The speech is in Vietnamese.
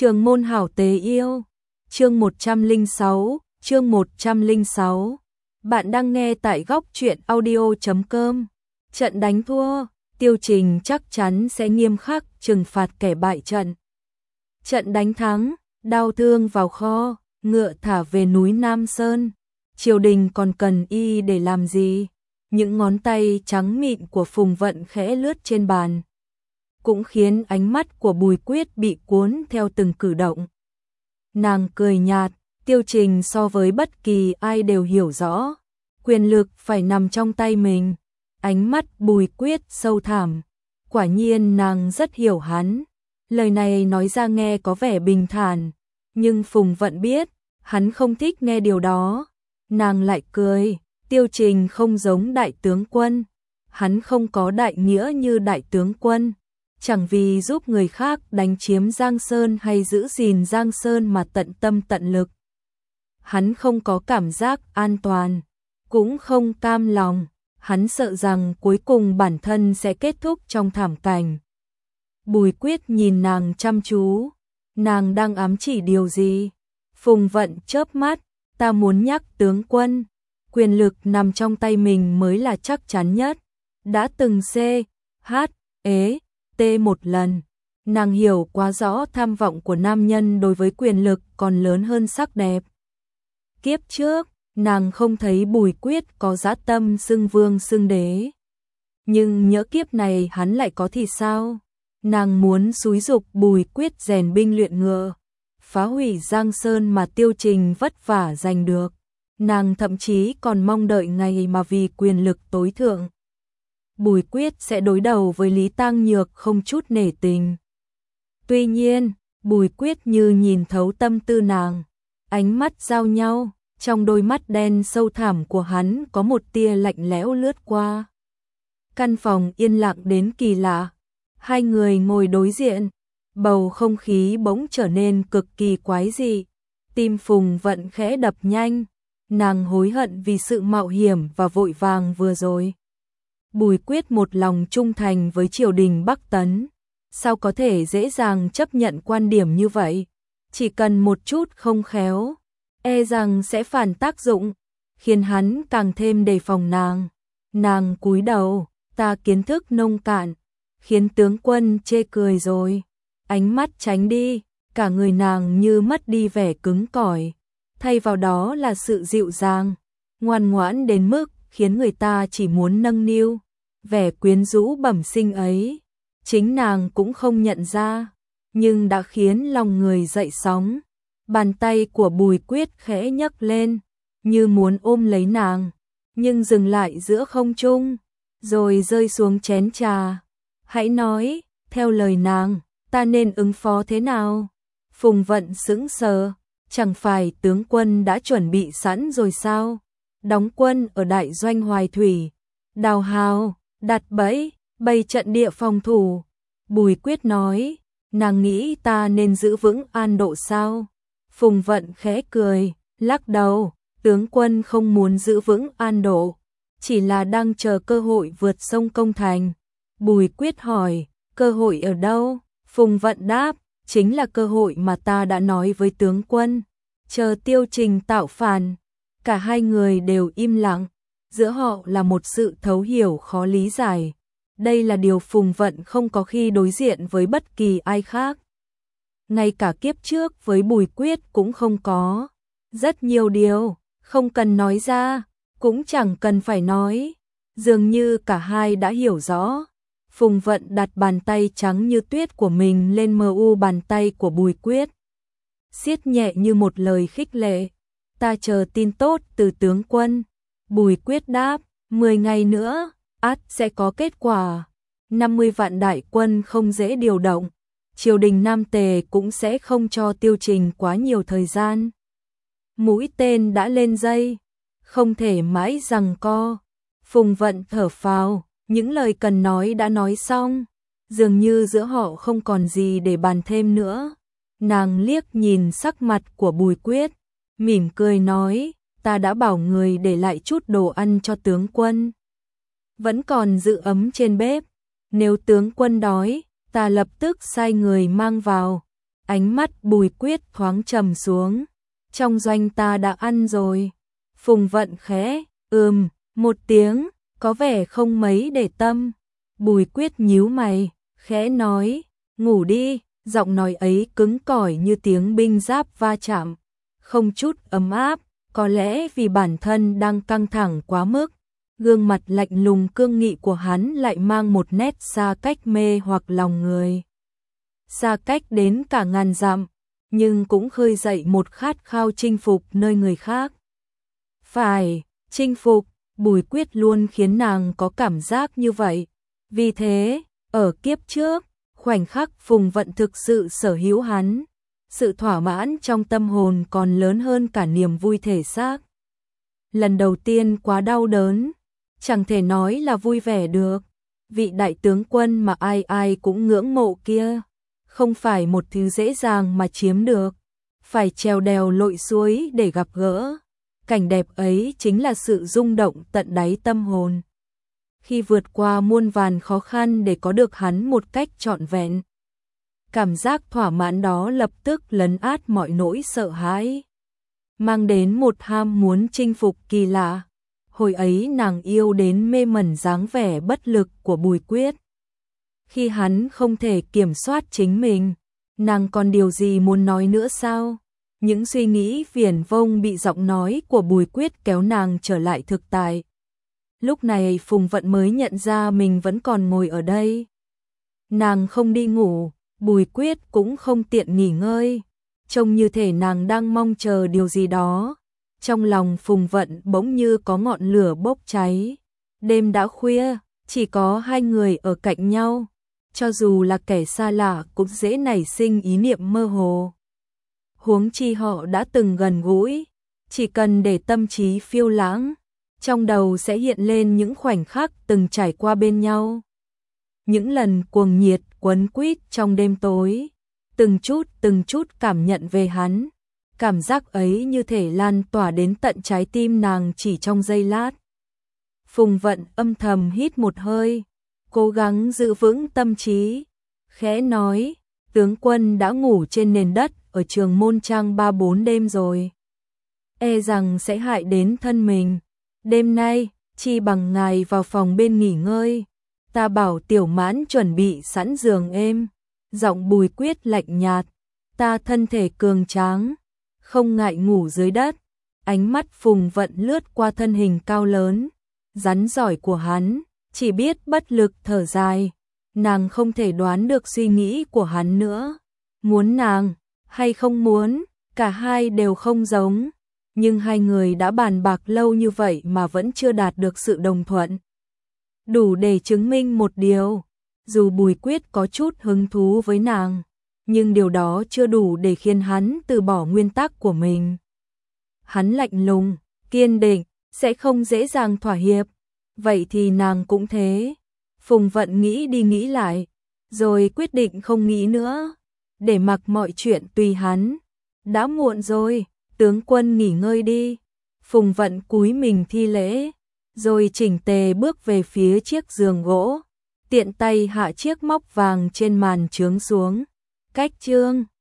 Trường môn hảo tế yêu, chương 106. Bạn đang nghe tại góc truyện audio.com. Trận đánh thua, Tiêu Trình chắc chắn sẽ nghiêm khắc trừng phạt kẻ bại trận. Trận đánh thắng, đau thương vào kho, ngựa thả về núi Nam Sơn. Triều đình còn cần y để làm gì? Những ngón tay trắng mịn của Phùng Vận khẽ lướt trên bàn, cũng khiến ánh mắt của Bùi Quyết bị cuốn theo từng cử động. Nàng cười nhạt, Tiêu Trình so với bất kỳ ai đều hiểu rõ, quyền lực phải nằm trong tay mình. Ánh mắt Bùi Quyết sâu thẳm, quả nhiên nàng rất hiểu hắn. Lời này nói ra nghe có vẻ bình thản, nhưng Phùng Vận biết, hắn không thích nghe điều đó. Nàng lại cười, Tiêu Trình không giống đại tướng quân, hắn không có đại nghĩa như đại tướng quân. Chẳng vì giúp người khác đánh chiếm Giang Sơn hay giữ gìn Giang Sơn mà tận tâm tận lực. Hắn không có cảm giác an toàn, cũng không cam lòng, hắn sợ rằng cuối cùng bản thân sẽ kết thúc trong thảm cảnh. Bùi Quyết nhìn nàng chăm chú, nàng đang ám chỉ điều gì? Phùng Vận chớp mắt, ta muốn nhắc tướng quân, quyền lực nằm trong tay mình mới là chắc chắn nhất. Đã từng T một lần, nàng hiểu quá rõ tham vọng của nam nhân đối với quyền lực còn lớn hơn sắc đẹp. Kiếp trước, nàng không thấy Bùi Quyết có dã tâm xưng vương xưng đế. Nhưng nhỡ kiếp này hắn lại có thì sao? Nàng muốn xúi giục Bùi Quyết rèn binh luyện ngựa, phá hủy Giang Sơn mà Tiêu Trình vất vả giành được. Nàng thậm chí còn mong đợi ngày mà vì quyền lực tối thượng, Bùi Quyết sẽ đối đầu với Lý Tang Nhược không chút nể tình. Tuy nhiên, Bùi Quyết như nhìn thấu tâm tư nàng, ánh mắt giao nhau, trong đôi mắt đen sâu thẳm của hắn có một tia lạnh lẽo lướt qua. Căn phòng yên lặng đến kỳ lạ, hai người ngồi đối diện, bầu không khí bỗng trở nên cực kỳ quái dị. Tim Phùng Vận khẽ đập nhanh, nàng hối hận vì sự mạo hiểm và vội vàng vừa rồi. Bùi Quyết một lòng trung thành với triều đình Bắc Tấn, sao có thể dễ dàng chấp nhận quan điểm như vậy? Chỉ cần một chút không khéo, e rằng sẽ phản tác dụng, khiến hắn càng thêm đề phòng nàng. Nàng cúi đầu, ta kiến thức nông cạn, khiến tướng quân chê cười rồi. Ánh mắt tránh đi, cả người nàng như mất đi vẻ cứng cỏi, thay vào đó là sự dịu dàng, ngoan ngoãn đến mức khiến người ta chỉ muốn nâng niu. Vẻ quyến rũ bẩm sinh ấy, chính nàng cũng không nhận ra, nhưng đã khiến lòng người dậy sóng. Bàn tay của Bùi Quyết khẽ nhấc lên, như muốn ôm lấy nàng, nhưng dừng lại giữa không trung, rồi rơi xuống chén trà. Hãy nói, theo lời nàng, ta nên ứng phó thế nào? Phùng Vận sững sờ, chẳng phải tướng quân đã chuẩn bị sẵn rồi sao? Đóng quân ở đại doanh Hoài Thủy, đào hào, đặt bẫy, bày trận địa phòng thủ. Bùi Quyết nói, nàng nghĩ ta nên giữ vững An Độ sao? Phùng Vận khẽ cười, lắc đầu, tướng quân không muốn giữ vững An Độ, chỉ là đang chờ cơ hội vượt sông công thành. Bùi Quyết hỏi, cơ hội ở đâu? Phùng Vận đáp, chính là cơ hội mà ta đã nói với tướng quân, chờ Tiêu Trình tạo phản. Cả hai người đều im lặng, giữa họ là một sự thấu hiểu khó lý giải. Đây là điều Phùng Vận không có khi đối diện với bất kỳ ai khác. Ngay cả kiếp trước với Bùi Quyết cũng không có. Rất nhiều điều, không cần nói ra, cũng chẳng cần phải nói. Dường như cả hai đã hiểu rõ. Phùng Vận đặt bàn tay trắng như tuyết của mình lên bàn tay của Bùi Quyết, siết nhẹ như một lời khích lệ. Ta chờ tin tốt từ tướng quân. Bùi Quyết đáp, 10 ngày nữa, ắt sẽ có kết quả. 50 vạn đại quân không dễ điều động. Triều đình Nam Tề cũng sẽ không cho Tiêu Trình quá nhiều thời gian. Mũi tên đã lên dây, không thể mãi giằng co. Phùng Vận thở phào, những lời cần nói đã nói xong. Dường như giữa họ không còn gì để bàn thêm nữa. Nàng liếc nhìn sắc mặt của Bùi Quyết, mỉm cười nói, ta đã bảo người để lại chút đồ ăn cho tướng quân. Vẫn còn giữ ấm trên bếp, nếu tướng quân đói, ta lập tức sai người mang vào. Ánh mắt Bùi Quyết thoáng trầm xuống. Trong doanh ta đã ăn rồi. Phùng Vận khẽ, một tiếng, có vẻ không mấy để tâm. Bùi Quyết nhíu mày, khẽ nói, ngủ đi, giọng nói ấy cứng cỏi như tiếng binh giáp va chạm, không chút ấm áp, có lẽ vì bản thân đang căng thẳng quá mức. Gương mặt lạnh lùng cương nghị của hắn lại mang một nét xa cách mê hoặc lòng người. Xa cách đến cả ngàn dặm, nhưng cũng khơi dậy một khát khao chinh phục nơi người khác. Phải, chinh phục, Bùi Quyết luôn khiến nàng có cảm giác như vậy. Vì thế, ở kiếp trước, khoảnh khắc Phùng Vận thực sự sở hữu hắn, sự thỏa mãn trong tâm hồn còn lớn hơn cả niềm vui thể xác. Lần đầu tiên quá đau đớn, chẳng thể nói là vui vẻ được. Vị đại tướng quân mà ai ai cũng ngưỡng mộ kia, không phải một thứ dễ dàng mà chiếm được, phải trèo đèo lội suối để gặp gỡ. Cảnh đẹp ấy chính là sự rung động tận đáy tâm hồn. Khi vượt qua muôn vàn khó khăn để có được hắn một cách trọn vẹn, cảm giác thỏa mãn đó lập tức lấn át mọi nỗi sợ hãi, mang đến một ham muốn chinh phục kỳ lạ. Hồi ấy nàng yêu đến mê mẩn dáng vẻ bất lực của Bùi Quyết. Khi hắn không thể kiểm soát chính mình, nàng còn điều gì muốn nói nữa sao? Những suy nghĩ viển vông bị giọng nói của Bùi Quyết kéo nàng trở lại thực tại. Lúc này Phùng Vận mới nhận ra mình vẫn còn ngồi ở đây. Nàng không đi ngủ, Bùi Quyết cũng không tiện nghỉ ngơi. Trông như thể nàng đang mong chờ điều gì đó. Trong lòng Phùng Vận bỗng như có ngọn lửa bốc cháy. Đêm đã khuya, chỉ có hai người ở cạnh nhau. Cho dù là kẻ xa lạ cũng dễ nảy sinh ý niệm mơ hồ. Huống chi họ đã từng gần gũi, chỉ cần để tâm trí phiêu lãng, trong đầu sẽ hiện lên những khoảnh khắc từng trải qua bên nhau. Những lần cuồng nhiệt quấn quýt trong đêm tối, từng chút cảm nhận về hắn. Cảm giác ấy như thể lan tỏa đến tận trái tim nàng chỉ trong giây lát. Phùng Vận âm thầm hít một hơi, cố gắng giữ vững tâm trí, khẽ nói, tướng quân đã ngủ trên nền đất ở Trường Môn Trang 3-4 đêm rồi. E rằng sẽ hại đến thân mình. Đêm nay, chi bằng ngài vào phòng bên nghỉ ngơi. Ta bảo Tiểu Mãn chuẩn bị sẵn giường êm. Giọng Bùi Quyết lạnh nhạt. Ta thân thể cường tráng, không ngại ngủ dưới đất. Ánh mắt Phùng Vận lướt qua thân hình cao lớn, rắn giỏi của hắn, chỉ biết bất lực thở dài. Nàng không thể đoán được suy nghĩ của hắn nữa. Muốn nàng hay không muốn, cả hai đều không giống. Nhưng hai người đã bàn bạc lâu như vậy mà vẫn chưa đạt được sự đồng thuận. Đủ để chứng minh một điều, dù Bùi Quyết có chút hứng thú với nàng, nhưng điều đó chưa đủ để khiến hắn từ bỏ nguyên tắc của mình. Hắn lạnh lùng, kiên định, sẽ không dễ dàng thỏa hiệp. Vậy thì nàng cũng thế. Phùng Vận nghĩ đi nghĩ lại, rồi quyết định không nghĩ nữa, để mặc mọi chuyện tùy hắn. Đã muộn rồi, tướng quân nghỉ ngơi đi. Phùng Vận cúi mình thi lễ, rồi chỉnh tề bước về phía chiếc giường gỗ, tiện tay hạ chiếc móc vàng trên màn chướng xuống. Cách chương